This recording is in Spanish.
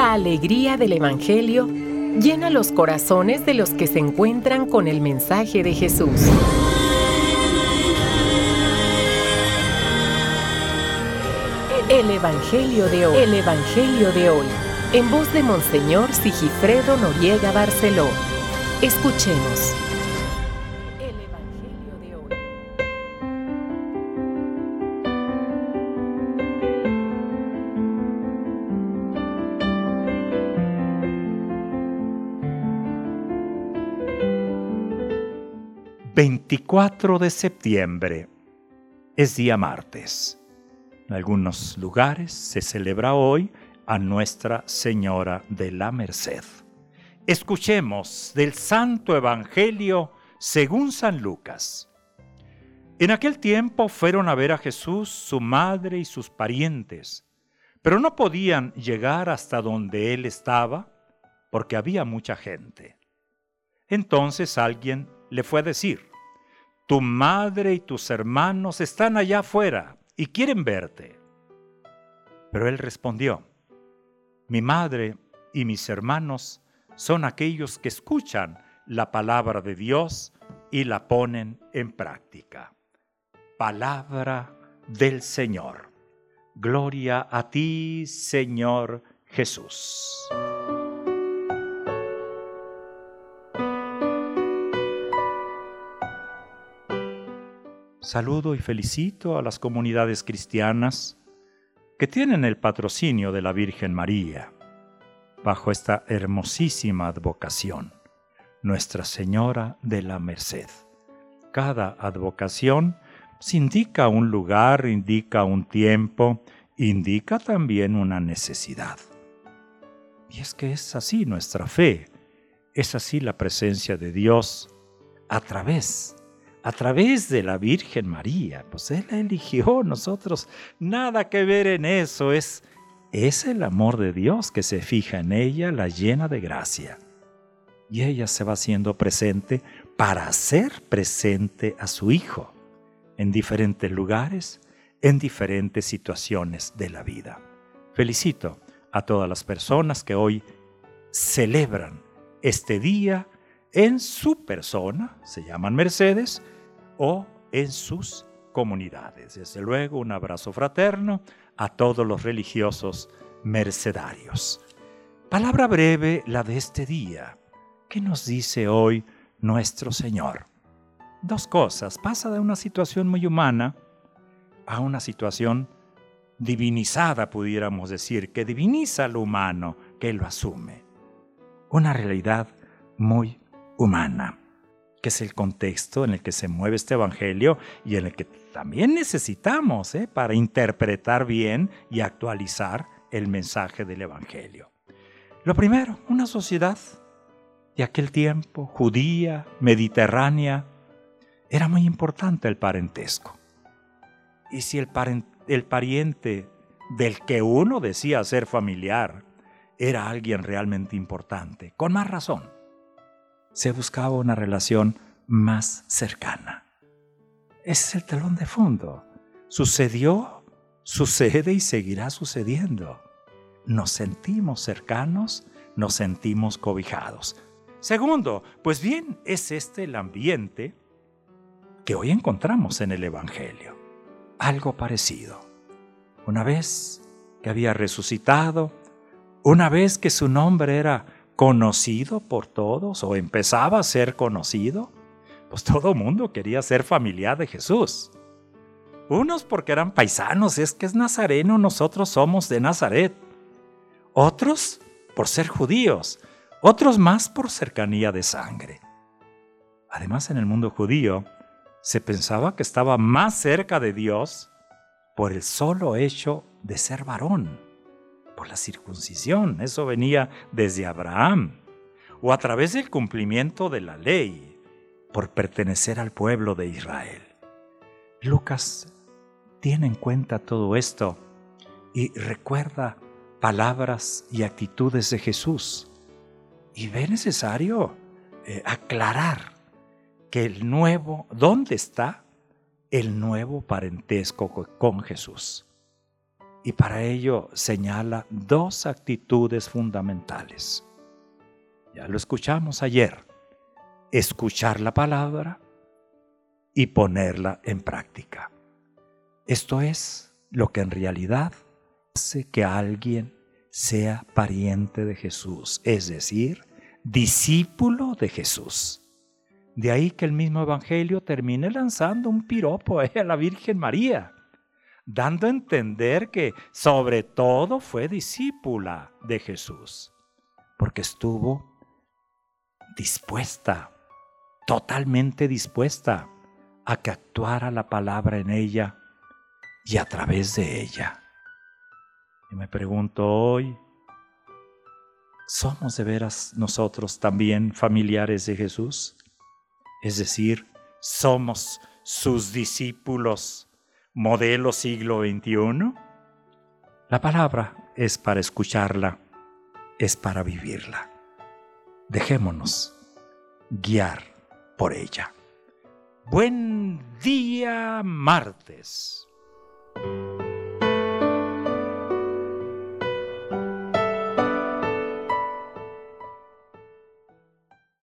La alegría del Evangelio llena los corazones de los que se encuentran con el mensaje de Jesús. El Evangelio de hoy. El Evangelio de hoy. En voz de Monseñor Sigifredo Noriega Barceló. Escuchemos. El Evangelio de hoy. 24 de septiembre es día martes. En algunos lugares se celebra hoy a Nuestra Señora de la Merced. Escuchemos del Santo Evangelio según San Lucas. En aquel tiempo fueron a ver a Jesús su madre y sus parientes, pero no podían llegar hasta donde él estaba porque había mucha gente. Entonces alguien le fue a decir: tu madre y tus hermanos están allá afuera y quieren verte. Pero él respondió: mi madre y mis hermanos son aquellos que escuchan la palabra de Dios y la ponen en práctica. Palabra del Señor. Gloria a ti, Señor Jesús. Saludo y felicito a las comunidades cristianas que tienen el patrocinio de la Virgen María bajo esta hermosísima advocación, Nuestra Señora de la Merced. Cada advocación indica un lugar, indica un tiempo, indica también una necesidad. Y es que es así nuestra fe, es así la presencia de Dios a través de la Virgen María. Pues Él la eligió, nosotros nada que ver en eso, es el amor de Dios que se fija en ella, la llena de gracia. Y ella se va haciendo presente para hacer presente a su Hijo en diferentes lugares, en diferentes situaciones de la vida. Felicito a todas las personas que hoy celebran este día en su persona, se llaman Mercedes, o en sus comunidades. Desde luego, un abrazo fraterno a todos los religiosos mercedarios. Palabra breve, la de este día. ¿Qué nos dice hoy nuestro Señor? Dos cosas. Pasa de una situación muy humana a una situación divinizada, pudiéramos decir, que diviniza lo humano, que lo asume. Una realidad muy humana, que es el contexto en el que se mueve este Evangelio y en el que también necesitamos para interpretar bien y actualizar el mensaje del Evangelio. Lo primero, una sociedad de aquel tiempo, judía, mediterránea, era muy importante el parentesco. Y si el pariente del que uno decía ser familiar era alguien realmente importante, con más razón, se buscaba una relación más cercana. Ese es el telón de fondo. Sucedió, sucede y seguirá sucediendo. Nos sentimos cercanos, nos sentimos cobijados. Segundo, pues bien, es este el ambiente que hoy encontramos en el Evangelio. Algo parecido. Una vez que había resucitado, una vez que su nombre era conocido por todos o empezaba a ser conocido, pues todo el mundo quería ser familiar de Jesús. Unos porque eran paisanos, es que es nazareno, nosotros somos de Nazaret. Otros por ser judíos, otros más por cercanía de sangre. Además, en el mundo judío se pensaba que estaba más cerca de Dios por el solo hecho de ser varón, por la circuncisión. Eso venía desde Abraham, o a través del cumplimiento de la ley, por pertenecer al pueblo de Israel. Lucas tiene en cuenta todo esto y recuerda palabras y actitudes de Jesús, y ve necesario aclarar que ¿dónde está el nuevo parentesco con Jesús? Y para ello señala dos actitudes fundamentales. Ya lo escuchamos ayer: escuchar la palabra y ponerla en práctica. Esto es lo que en realidad hace que alguien sea pariente de Jesús, es decir, discípulo de Jesús. De ahí que el mismo Evangelio termine lanzando un piropo a la Virgen María, dando a entender que sobre todo fue discípula de Jesús, porque estuvo dispuesta, totalmente dispuesta a que actuara la palabra en ella y a través de ella. Y me pregunto hoy, ¿somos de veras nosotros también familiares de Jesús? Es decir, ¿somos sus discípulos modelo siglo XXI? La palabra es para escucharla, es para vivirla. Dejémonos guiar por ella. Buen día, martes.